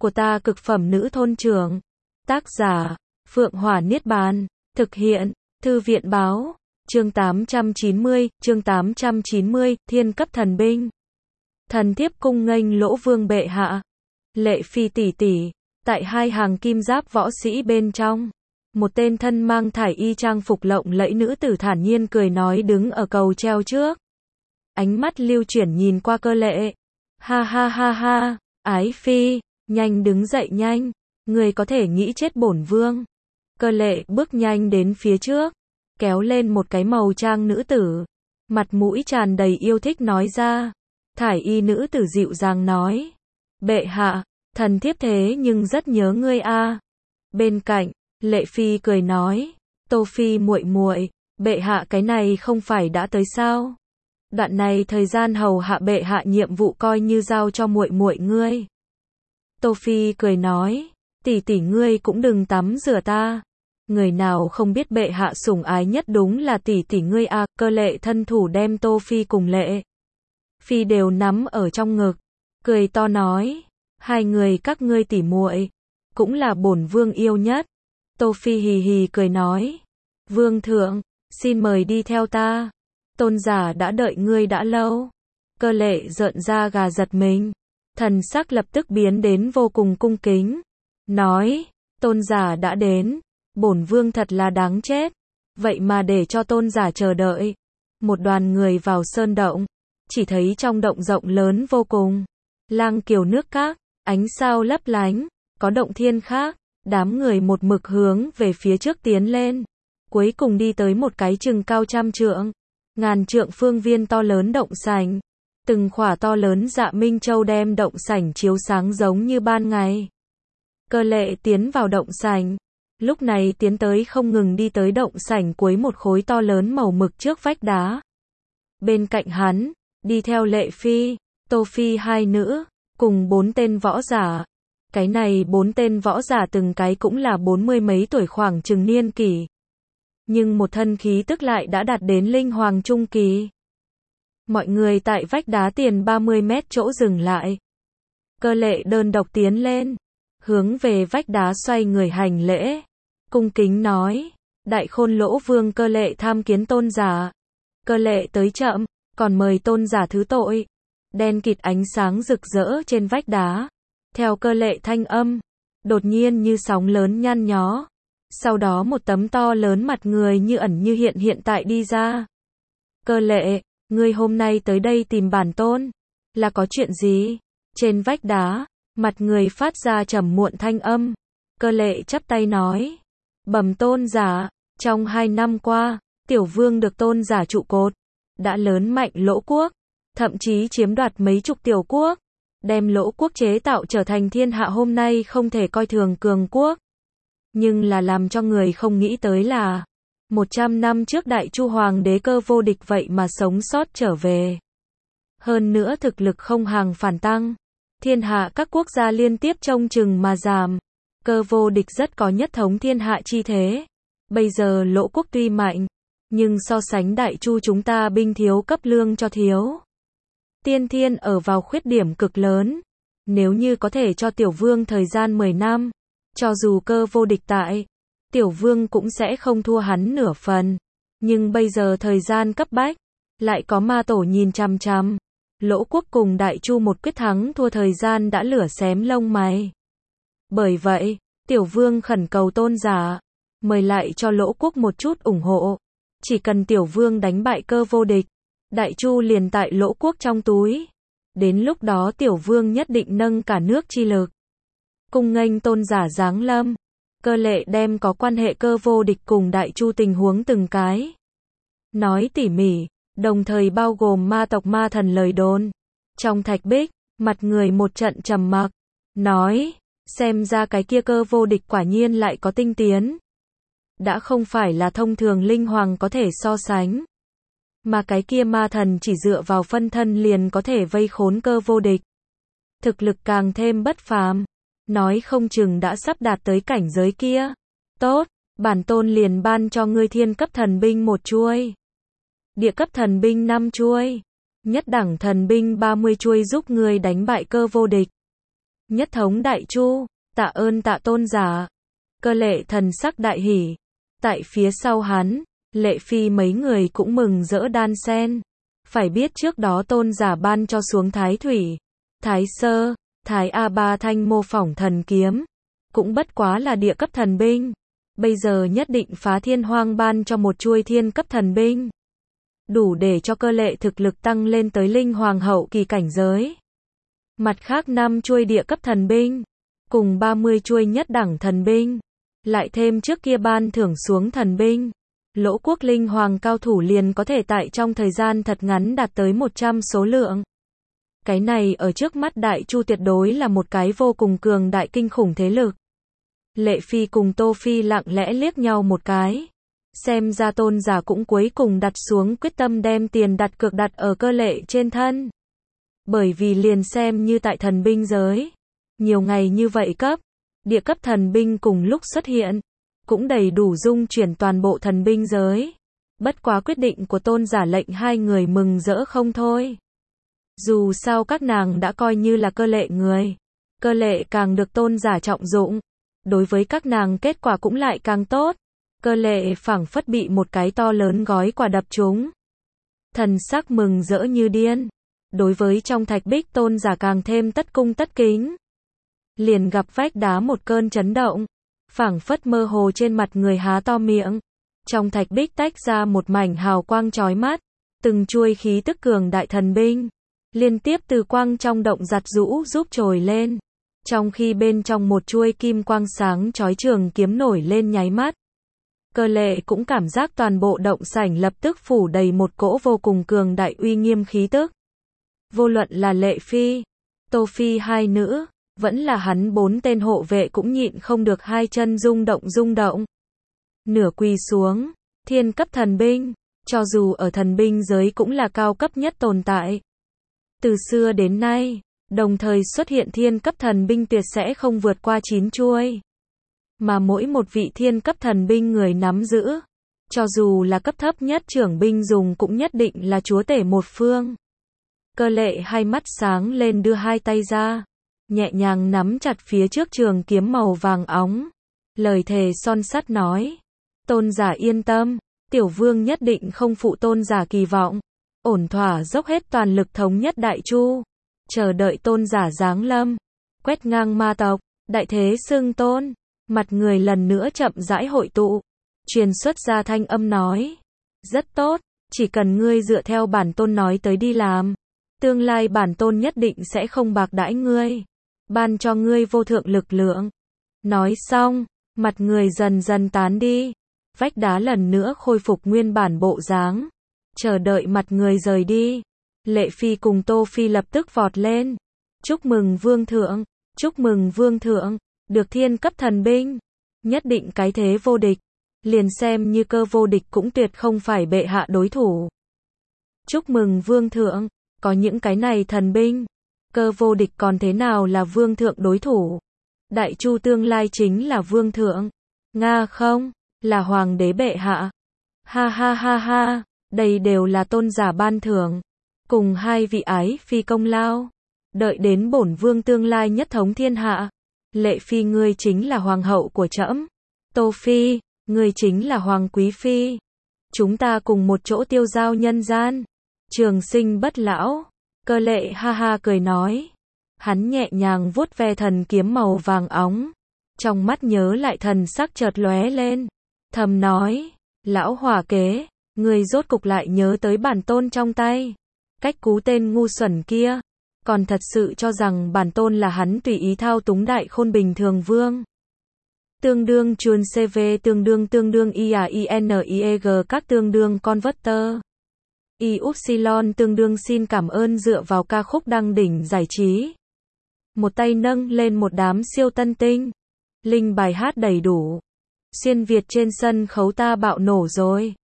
của ta cực phẩm nữ thôn trưởng. Tác giả, Phượng Hỏa Niết Bàn. Thực hiện, Thư viện báo. Chương 890, Thiên cấp thần binh. Thần thiếp cung nghênh Lỗ Vương bệ hạ. Lệ Phi tỷ tỷ, tại hai hàng kim giáp võ sĩ bên trong, một tên thân mang thải y trang phục lộng lẫy nữ tử thản nhiên cười nói đứng ở cầu treo trước. Ánh mắt lưu chuyển nhìn qua Cơ Lệ. Ha ha ha ha, Ái Phi, nhanh đứng dậy nhanh, người có thể nghĩ chết bổn vương. Cơ Lệ bước nhanh đến phía trước, kéo lên một cái màu trang nữ tử, mặt mũi tràn đầy yêu thích nói ra. Thải y nữ tử dịu dàng nói, bệ hạ, thần thiếp thế nhưng rất nhớ ngươi a. Bên cạnh, Lệ Phi cười nói, Tô Phi muội muội, bệ hạ cái này không phải đã tới sao? Đoạn này thời gian hầu hạ bệ hạ nhiệm vụ coi như giao cho muội muội ngươi. Tô Phi cười nói, tỷ tỷ ngươi cũng đừng tắm rửa ta. Người nào không biết bệ hạ sủng ái nhất đúng là tỷ tỷ ngươi a. Cơ Lệ thân thủ đem Tô Phi cùng Lệ Phi đều nắm ở trong ngực, cười to nói, hai người các ngươi tỷ muội, cũng là bổn vương yêu nhất. Tô Phi hì hì cười nói, vương thượng, xin mời đi theo ta. Tôn giả đã đợi ngươi đã lâu. Cơ Lệ rợn da gà giật mình, thần sắc lập tức biến đến vô cùng cung kính, nói, tôn giả đã đến, bổn vương thật là đáng chết, vậy mà để cho tôn giả chờ đợi. Một đoàn người vào sơn động, chỉ thấy trong động rộng lớn vô cùng, lang kiều nước các, ánh sao lấp lánh, có động thiên khác, đám người một mực hướng về phía trước tiến lên, cuối cùng đi tới một cái chừng cao 100 trượng, ngàn trượng phương viên to lớn động sảnh, từng khỏa to lớn dạ minh châu đem động sảnh chiếu sáng giống như ban ngày. Cơ Lệ tiến vào động sảnh, lúc này tiến tới không ngừng đi tới động sảnh cuối một khối to lớn màu mực trước vách đá. Bên cạnh hắn, đi theo Lệ Phi, Tô Phi hai nữ, cùng 4 tên võ giả. Cái này 4 tên võ giả từng cái cũng là 40 mấy tuổi khoảng chừng niên kỷ. Nhưng một thân khí tức lại đã đạt đến linh hoàng trung kỳ. Mọi người tại vách đá tiền 30 mét chỗ dừng lại. Cơ Lệ đơn độc tiến lên, hướng về vách đá xoay người hành lễ, cung kính nói, Đại Khôn Lỗ Vương Cơ Lệ tham kiến tôn giả. Cơ Lệ tới chậm, còn mời tôn giả thứ tội. Đen kịt ánh sáng rực rỡ trên vách đá, theo Cơ Lệ thanh âm, đột nhiên như sóng lớn nhăn nhó. Sau đó một tấm to lớn mặt người như ẩn như hiện hiện tại đi ra. Cơ Lệ, ngươi hôm nay tới đây tìm bản tôn, là có chuyện gì? Trên vách đá, mặt người phát ra trầm muộn thanh âm. Cơ Lệ chắp tay nói, bẩm tôn giả, trong 2 năm qua, tiểu vương được tôn giả trụ cột, đã lớn mạnh Lỗ quốc, thậm chí chiếm đoạt mấy chục tiểu quốc, đem Lỗ quốc chế tạo trở thành thiên hạ hôm nay không thể coi thường cường quốc. Nhưng là làm cho người không nghĩ tới là 100 năm trước Đại Chu hoàng đế Cơ Vô Địch vậy mà sống sót trở về. Hơn nữa thực lực không hàng phản tăng, thiên hạ các quốc gia liên tiếp trông chừng mà giảm. Cơ Vô Địch rất có nhất thống thiên hạ chi thế. Bây giờ Lỗ quốc tuy mạnh, nhưng so sánh Đại Chu chúng ta binh thiếu cấp lương cho thiếu. Tiên thiên ở vào khuyết điểm cực lớn. Nếu như có thể cho tiểu vương thời gian 10 năm, cho dù Cơ Vô Địch tại, tiểu vương cũng sẽ không thua hắn nửa phần. Nhưng bây giờ thời gian cấp bách, lại có ma tổ nhìn chằm chằm. Lỗ quốc cùng Đại Chu một quyết thắng thua thời gian đã lửa xém lông mày. Bởi vậy, tiểu vương khẩn cầu tôn giả, mời lại cho Lỗ quốc một chút ủng hộ. Chỉ cần tiểu vương đánh bại Cơ Vô Địch, Đại Chu liền tại Lỗ quốc trong túi. Đến lúc đó tiểu vương nhất định nâng cả nước chi lực. Cung nghênh tôn giả giáng lâm. Cơ Lệ đem có quan hệ Cơ Vô Địch cùng Đại Chu tình huống từng cái nói tỉ mỉ, đồng thời bao gồm ma tộc ma thần lời đồn. Trong thạch bích, mặt người một trận trầm mặc, nói, xem ra cái kia Cơ Vô Địch quả nhiên lại có tinh tiến. Đã không phải là thông thường linh hoàng có thể so sánh. Mà cái kia ma thần chỉ dựa vào phân thân liền có thể vây khốn Cơ Vô Địch. Thực lực càng thêm bất phàm. Nói không chừng đã sắp đạt tới cảnh giới kia. Tốt, bản tôn liền ban cho ngươi thiên cấp thần binh 1 chuôi. Địa cấp thần binh 5 chuôi. Nhất đẳng thần binh 30 chuôi giúp ngươi đánh bại Cơ Vô Địch. Nhất thống đại chu, tạ ơn tạ tôn giả. Cơ Lệ thần sắc đại hỉ. Tại phía sau hắn, Lệ Phi mấy người cũng mừng rỡ đan sen. Phải biết trước đó tôn giả ban cho xuống Thái Thủy, Thái Sơ, Thái A-ba thanh mô phỏng thần kiếm. Cũng bất quá là địa cấp thần binh. Bây giờ nhất định phá thiên hoang ban cho một chuôi thiên cấp thần binh. Đủ để cho Cơ Lệ thực lực tăng lên tới linh hoàng hậu kỳ cảnh giới. Mặt khác 5 chuôi địa cấp thần binh, cùng 30 chuôi nhất đẳng thần binh. Lại thêm trước kia ban thưởng xuống thần binh. Lỗ quốc linh hoàng cao thủ liền có thể tại trong thời gian thật ngắn đạt tới 100 số lượng. Cái này ở trước mắt Đại Chu tuyệt đối là một cái vô cùng cường đại kinh khủng thế lực. Lệ Phi cùng Tô Phi lặng lẽ liếc nhau một cái. Xem ra tôn giả cũng cuối cùng đặt xuống quyết tâm đem tiền đặt cược đặt ở Cơ Lệ trên thân. Bởi vì liền xem như tại thần binh giới, nhiều ngày như vậy cấp, địa cấp thần binh cùng lúc xuất hiện, cũng đầy đủ dung chuyển toàn bộ thần binh giới. Bất quá quyết định của tôn giả lệnh hai người mừng rỡ không thôi. Dù sao các nàng đã coi như là Cơ Lệ người. Cơ Lệ càng được tôn giả trọng dụng. Đối với các nàng kết quả cũng lại càng tốt. Cơ Lệ phảng phất bị một cái to lớn gói quà đập trúng. Thần sắc mừng rỡ như điên. Đối với trong thạch bích tôn giả càng thêm tất cung tất kính. Liền gặp vách đá một cơn chấn động. Phảng phất mơ hồ trên mặt người há to miệng. Trong thạch bích tách ra một mảnh hào quang chói mắt. Từng chuôi khí tức cường đại thần binh. Liên tiếp từ quang trong động giặt rũ giúp trồi lên. Trong khi bên trong một chuôi kim quang sáng chói trường kiếm nổi lên nháy mắt. Cơ Lệ cũng cảm giác toàn bộ động sảnh lập tức phủ đầy một cỗ vô cùng cường đại uy nghiêm khí tức. Vô luận là Lệ Phi, Tô Phi hai nữ, vẫn là hắn 4 tên hộ vệ cũng nhịn không được hai chân rung động. Nửa quỳ xuống, thiên cấp thần binh, cho dù ở thần binh giới cũng là cao cấp nhất tồn tại. Từ xưa đến nay, đồng thời xuất hiện thiên cấp thần binh tuyệt sẽ không vượt qua 9 chuôi. Mà mỗi một vị thiên cấp thần binh người nắm giữ, cho dù là cấp thấp nhất trưởng binh dùng cũng nhất định là chúa tể một phương. Cơ Lệ hai mắt sáng lên đưa hai tay ra, nhẹ nhàng nắm chặt phía trước trường kiếm màu vàng óng. Lời thề son sắt nói, tôn giả yên tâm, tiểu vương nhất định không phụ tôn giả kỳ vọng. Ổn thỏa dốc hết toàn lực thống nhất Đại Chu. Chờ đợi tôn giả giáng lâm, quét ngang ma tộc, đại thế xưng tôn. Mặt người lần nữa chậm rãi hội tụ. Truyền xuất ra thanh âm nói. Rất tốt, chỉ cần ngươi dựa theo bản tôn nói tới đi làm. Tương lai bản tôn nhất định sẽ không bạc đãi ngươi. Ban cho ngươi vô thượng lực lượng. Nói xong, mặt người dần dần tán đi. Vách đá lần nữa khôi phục nguyên bản bộ dáng. Chờ đợi mặt người rời đi. Lệ Phi cùng Tô Phi lập tức vọt lên. Chúc mừng vương thượng, chúc mừng vương thượng, được thiên cấp thần binh. Nhất định cái thế vô địch. Liền xem như cơ vô địch cũng tuyệt không phải bệ hạ đối thủ. Chúc mừng vương thượng, có những cái này thần binh. Cơ vô địch còn thế nào là vương thượng đối thủ. Đại Chu tương lai chính là vương thượng. Nga không, là hoàng đế bệ hạ. Ha ha ha ha, đây đều là tôn giả ban thưởng. Cùng hai vị ái phi công lao. Đợi đến bổn vương tương lai nhất thống thiên hạ. Lệ Phi ngươi chính là hoàng hậu của trẫm. Tô Phi, ngươi chính là hoàng quý phi. Chúng ta cùng một chỗ tiêu giao nhân gian. Trường sinh bất lão. Cơ Lệ ha ha cười nói. Hắn nhẹ nhàng vuốt ve thần kiếm màu vàng óng. Trong mắt nhớ lại thần sắc chợt lóe lên. Thầm nói. Lão hỏa kế, ngươi rốt cục lại nhớ tới bản tôn trong tay. Cách cú tên ngu xuẩn kia. Còn thật sự cho rằng bản tôn là hắn tùy ý thao túng đại khôn bình thường vương. Tương đương chuồn CV tương đương IAINIEG các tương đương converter. Y-upsilon tương đương xin cảm ơn dựa vào ca khúc đăng đỉnh giải trí. Một tay nâng lên một đám siêu tân tinh. Linh bài hát đầy đủ. Xuyên Việt trên sân khấu ta bạo nổ rồi.